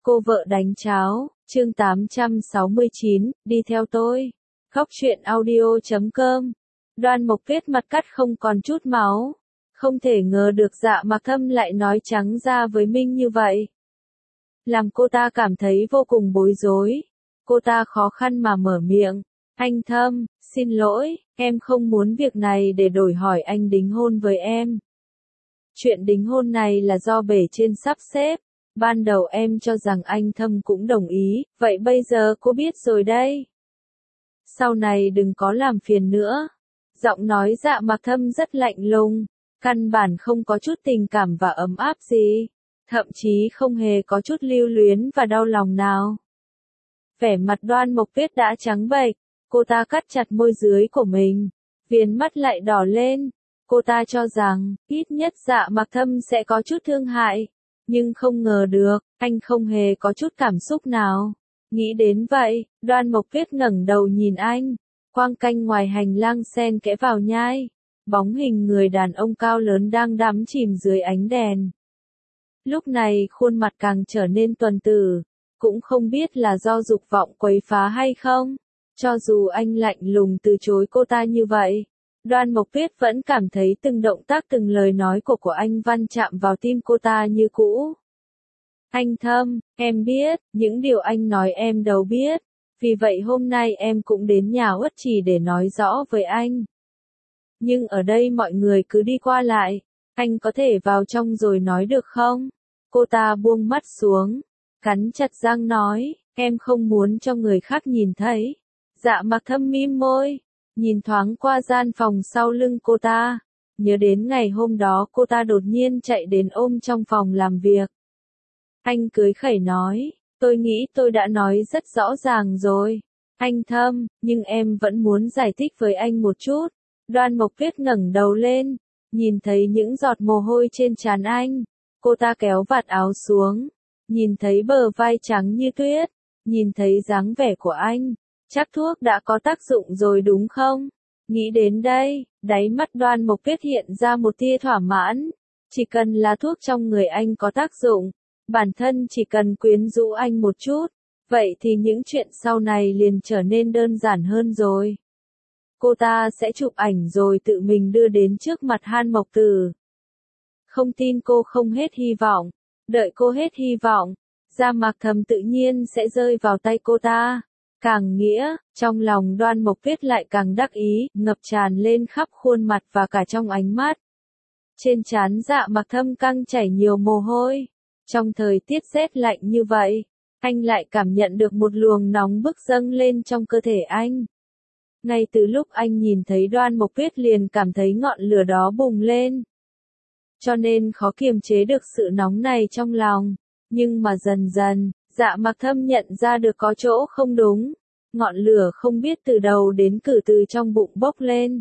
Cô vợ đánh cháo, chương 869, đi theo tôi. Khóc chuyện audio.com. Đoan Mộc Tuyết mặt cắt không còn chút máu. Không thể ngờ được Dạ Mặc Thâm lại nói trắng ra với Minh như vậy. Làm cô ta cảm thấy vô cùng bối rối. Cô ta khó khăn mà mở miệng. Anh Thâm, xin lỗi, em không muốn việc này để đổi hỏi anh đính hôn với em. Chuyện đính hôn này là do bề trên sắp xếp. Ban đầu em cho rằng anh Thâm cũng đồng ý, vậy bây giờ cô biết rồi đây. Sau này đừng có làm phiền nữa. Giọng nói Dạ Mặc Thâm rất lạnh lùng, căn bản không có chút tình cảm và ấm áp gì, thậm chí không hề có chút lưu luyến và đau lòng nào. Vẻ mặt Đoan Mộc Tuyết đã trắng bệch, cô ta cắt chặt môi dưới của mình, viền mắt lại đỏ lên. Cô ta cho rằng, ít nhất Dạ Mặc Thâm sẽ có chút thương hại, nhưng không ngờ được, anh không hề có chút cảm xúc nào. Nghĩ đến vậy, Đoan Mộc Tuyết ngẩng đầu nhìn anh, quang canh ngoài hành lang xen kẽ vào nhai, bóng hình người đàn ông cao lớn đang đắm chìm dưới ánh đèn. Lúc này khuôn mặt càng trở nên tuần tử, cũng không biết là do dục vọng quấy phá hay không. Cho dù anh lạnh lùng từ chối cô ta như vậy, Đoan Mộc Tuyết vẫn cảm thấy từng động tác từng lời nói của anh Văn chạm vào tim cô ta như cũ. Anh Thâm, em biết, những điều anh nói em đâu biết, vì vậy hôm nay em cũng đến nhà Uất Trì để nói rõ với anh. Nhưng ở đây mọi người cứ đi qua lại, anh có thể vào trong rồi nói được không? Cô ta buông mắt xuống, cắn chặt răng nói, em không muốn cho người khác nhìn thấy. Dạ Mặc Thâm mím môi, nhìn thoáng qua gian phòng sau lưng cô ta, nhớ đến ngày hôm đó cô ta đột nhiên chạy đến ôm trong phòng làm việc. Anh cười khẩy nói, tôi nghĩ tôi đã nói rất rõ ràng rồi. Anh Thâm, nhưng em vẫn muốn giải thích với anh một chút. Đoan Mộc Tuyết ngẩng đầu lên, nhìn thấy những giọt mồ hôi trên trán anh. Cô ta kéo vạt áo xuống, nhìn thấy bờ vai trắng như tuyết, nhìn thấy dáng vẻ của anh. Chắc thuốc đã có tác dụng rồi đúng không? Nghĩ đến đây, đáy mắt Đoan Mộc Tuyết hiện ra một tia thỏa mãn. Chỉ cần là thuốc trong người anh có tác dụng, bản thân chỉ cần quyến rũ anh một chút, vậy thì những chuyện sau này liền trở nên đơn giản hơn rồi. Cô ta sẽ chụp ảnh rồi tự mình đưa đến trước mặt Han Mộc Tử. Không tin cô không hết hy vọng, đợi cô hết hy vọng, Dạ Mặc Thâm tự nhiên sẽ rơi vào tay cô ta. Càng nghĩa, trong lòng Đoan Mộc Tuyết lại càng đắc ý, ngập tràn lên khắp khuôn mặt và cả trong ánh mắt. Trên trán Dạ Mặc Thâm căng chảy nhiều mồ hôi. Trong thời tiết rét lạnh như vậy, anh lại cảm nhận được một luồng nóng bức dâng lên trong cơ thể anh. Ngay từ lúc anh nhìn thấy Đoan Mộc Tuyết liền cảm thấy ngọn lửa đó bùng lên. Cho nên khó kiềm chế được sự nóng này trong lòng. Nhưng mà dần dần, Dạ Mặc Thâm nhận ra được có chỗ không đúng. Ngọn lửa không biết từ đầu đến cử từ trong bụng bốc lên.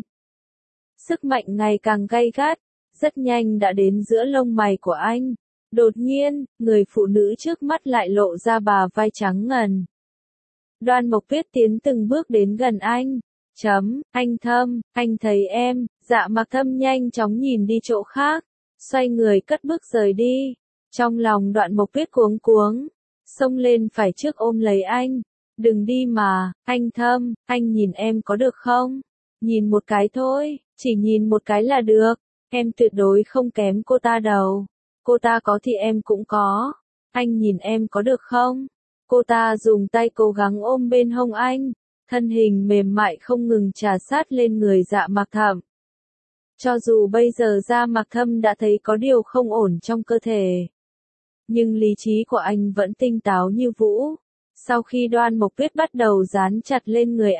Sức mạnh ngày càng gay gắt, rất nhanh đã đến giữa lông mày của anh. Đột nhiên, người phụ nữ trước mắt lại lộ ra bà vai trắng ngần. Đoan Mộc Tuyết tiến từng bước đến gần anh. Anh Thâm, anh thấy em. Dạ Mặc Thâm nhanh chóng nhìn đi chỗ khác, xoay người cất bước rời đi. Trong lòng Đoan Mộc Tuyết cuống cuống, xông lên phải trước ôm lấy anh. Đừng đi mà, anh Thâm, anh nhìn em có được không? Nhìn một cái thôi, chỉ nhìn một cái là được. Em tuyệt đối không kém cô ta đâu. Cô ta có thì em cũng có. Anh nhìn em có được không? Cô ta dùng tay cố gắng ôm bên hông anh, thân hình mềm mại không ngừng trà sát lên người Dạ Mặc Thâm. Cho dù bây giờ Dạ Mặc Thâm đã thấy có điều không ổn trong cơ thể, nhưng lý trí của anh vẫn tinh táo như vũ. Sau khi Đoan Mộc Tuyết bắt đầu dán chặt lên người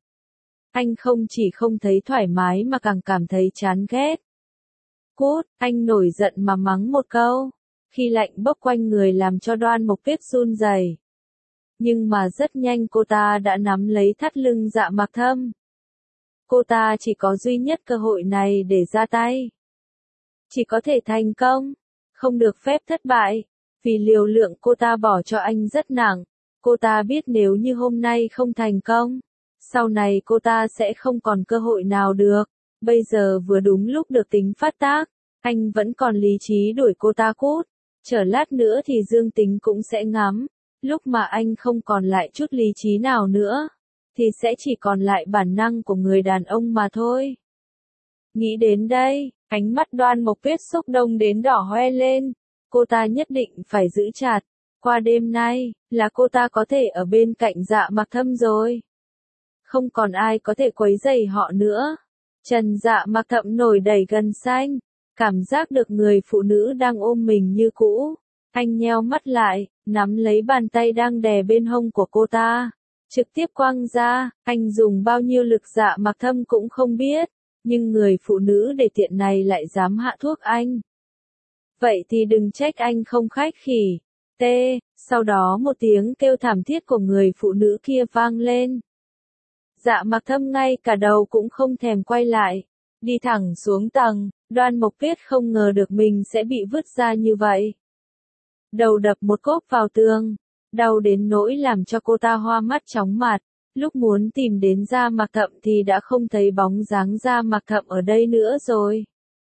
anh không chỉ không thấy thoải mái mà càng cảm thấy chán ghét. Cút, anh nổi giận mà mắng một câu. Khi lạnh bốc quanh người làm cho Đoan Mộc Tuyết run rẩy. Nhưng mà rất nhanh cô ta đã nắm lấy thắt lưng Dạ Mặc Thâm. Cô ta chỉ có duy nhất cơ hội này để ra tay. Chỉ có thể thành công, không được phép thất bại. Vì liều lượng cô ta bỏ cho anh rất nặng. Cô ta biết nếu như hôm nay không thành công, sau này cô ta sẽ không còn cơ hội nào được. Bây giờ vừa đúng lúc được tính phát tác, anh vẫn còn lý trí đuổi cô ta cút. Chờ lát nữa thì Dương Tính cũng sẽ ngắm. lúc mà anh không còn lại chút lý trí nào nữa, thì sẽ chỉ còn lại bản năng của người đàn ông mà thôi. Nghĩ đến đây, ánh mắt Đoan Mộc Tuyết xúc động đến đỏ hoe lên, cô ta nhất định phải giữ chặt, qua đêm nay, là cô ta có thể ở bên cạnh Dạ Mặc Thâm rồi. Không còn ai có thể quấy rầy họ nữa. Trần Dạ Mặc Thâm nổi đầy gân xanh, cảm giác được người phụ nữ đang ôm mình như cũ. Anh nheo mắt lại, nắm lấy bàn tay đang đè bên hông của cô ta, trực tiếp quăng ra. Anh dùng bao nhiêu lực Dạ Mặc Thâm cũng không biết, nhưng người phụ nữ để tiện này lại dám hạ thuốc anh. Vậy thì đừng trách anh không khách khí. Sau đó một tiếng kêu thảm thiết của người phụ nữ kia vang lên. Dạ Mặc Thâm ngay cả đầu cũng không thèm quay lại, đi thẳng xuống tầng. Đoan Mộc Tuyết không ngờ được mình sẽ bị vứt ra như vậy. Đầu đập một cốp vào tường, đau đến nỗi làm cho cô ta hoa mắt chóng mặt. Lúc muốn tìm đến Dạ Mặc Thâm thì đã không thấy bóng dáng Dạ Mặc Thâm ở đây nữa rồi.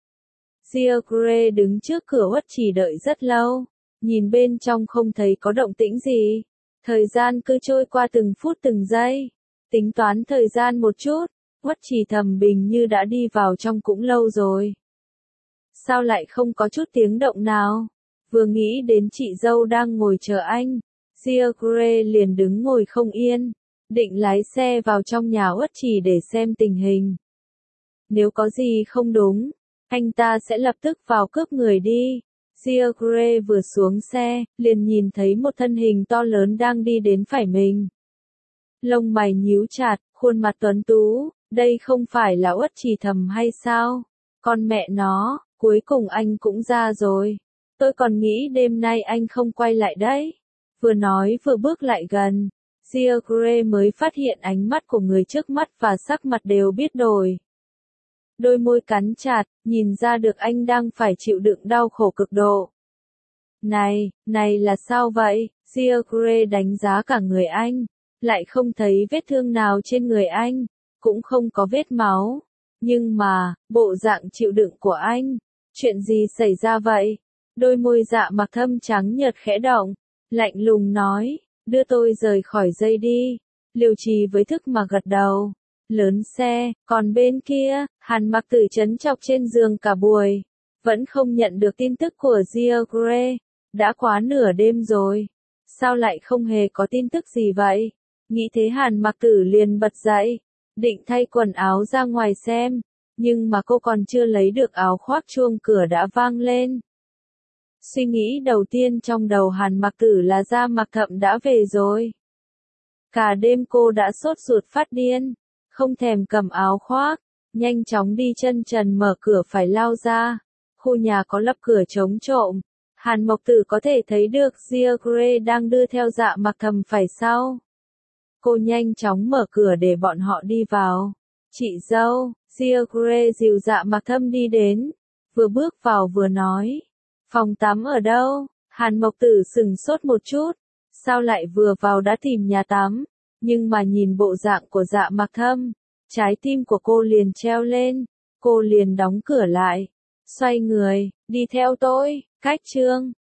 Diogre đứng trước cửa Uất Trì đợi rất lâu, nhìn bên trong không thấy có động tĩnh gì. Thời gian cứ trôi qua từng phút từng giây. Tính toán thời gian một chút, Uất Trì thầm bình như đã đi vào trong cũng lâu rồi. Sao lại không có chút tiếng động nào? Vừa nghĩ đến chị dâu đang ngồi chờ anh, Diogre liền đứng ngồi không yên, định lái xe vào trong nhà Uất Trì để xem tình hình. Nếu có gì không đúng, anh ta sẽ lập tức vào cướp người đi. Diogre vừa xuống xe, liền nhìn thấy một thân hình to lớn đang đi đến phải mình. Lông mày nhíu chặt, khuôn mặt tuấn tú, đây không phải là Uất Trì thầm hay sao? Con mẹ nó, cuối cùng anh cũng ra rồi. Tôi còn nghĩ đêm nay anh không quay lại đấy. Vừa nói vừa bước lại gần, Diogre mới phát hiện ánh mắt của người trước mắt và sắc mặt đều biết đổi. Đôi môi cắn chặt, nhìn ra được anh đang phải chịu đựng đau khổ cực độ. Này là sao vậy? Diogre đánh giá cả người anh, lại không thấy vết thương nào trên người anh, cũng không có vết máu. Nhưng mà, bộ dạng chịu đựng của anh, chuyện gì xảy ra vậy? Đôi môi Dạ Mặc Thâm trắng nhợt khẽ động, lạnh lùng nói, đưa tôi rời khỏi dây đi. Liêu Trì với thức mà gật đầu. Lớn xe, còn bên kia, Hàn Mặc Tử trấn trọc trên giường cả buổi, vẫn không nhận được tin tức của Diogre. Đã quá nửa đêm rồi, sao lại không hề có tin tức gì vậy? Nghĩ thế Hàn Mặc Tử liền bật dậy, định thay quần áo ra ngoài xem, nhưng mà cô còn chưa lấy được áo khoác chuông cửa đã vang lên. Suy nghĩ đầu tiên trong đầu Hàn Mặc Tử là Dạ Mặc Thâm đã về rồi. Cả đêm cô đã sốt ruột phát điên, không thèm cầm áo khoác, nhanh chóng đi chân trần mở cửa phải lao ra. Khu nhà có lắp cửa chống trộm, Hàn Mộc Tử có thể thấy được Diogre đang đưa theo Dạ Mặc Thâm phải sau. Cô nhanh chóng mở cửa để bọn họ đi vào. Chị dâu, Diogre dìu Dạ Mặc Thâm đi đến, vừa bước vào vừa nói. Phòng tắm ở đâu? Hàn Mộc Tử sửng sốt một chút, sao lại vừa vào đã tìm nhà tắm, nhưng mà nhìn bộ dạng của Dạ Mặc Thâm, trái tim của cô liền treo lên, cô liền đóng cửa lại, xoay người, đi theo tôi. Cách chương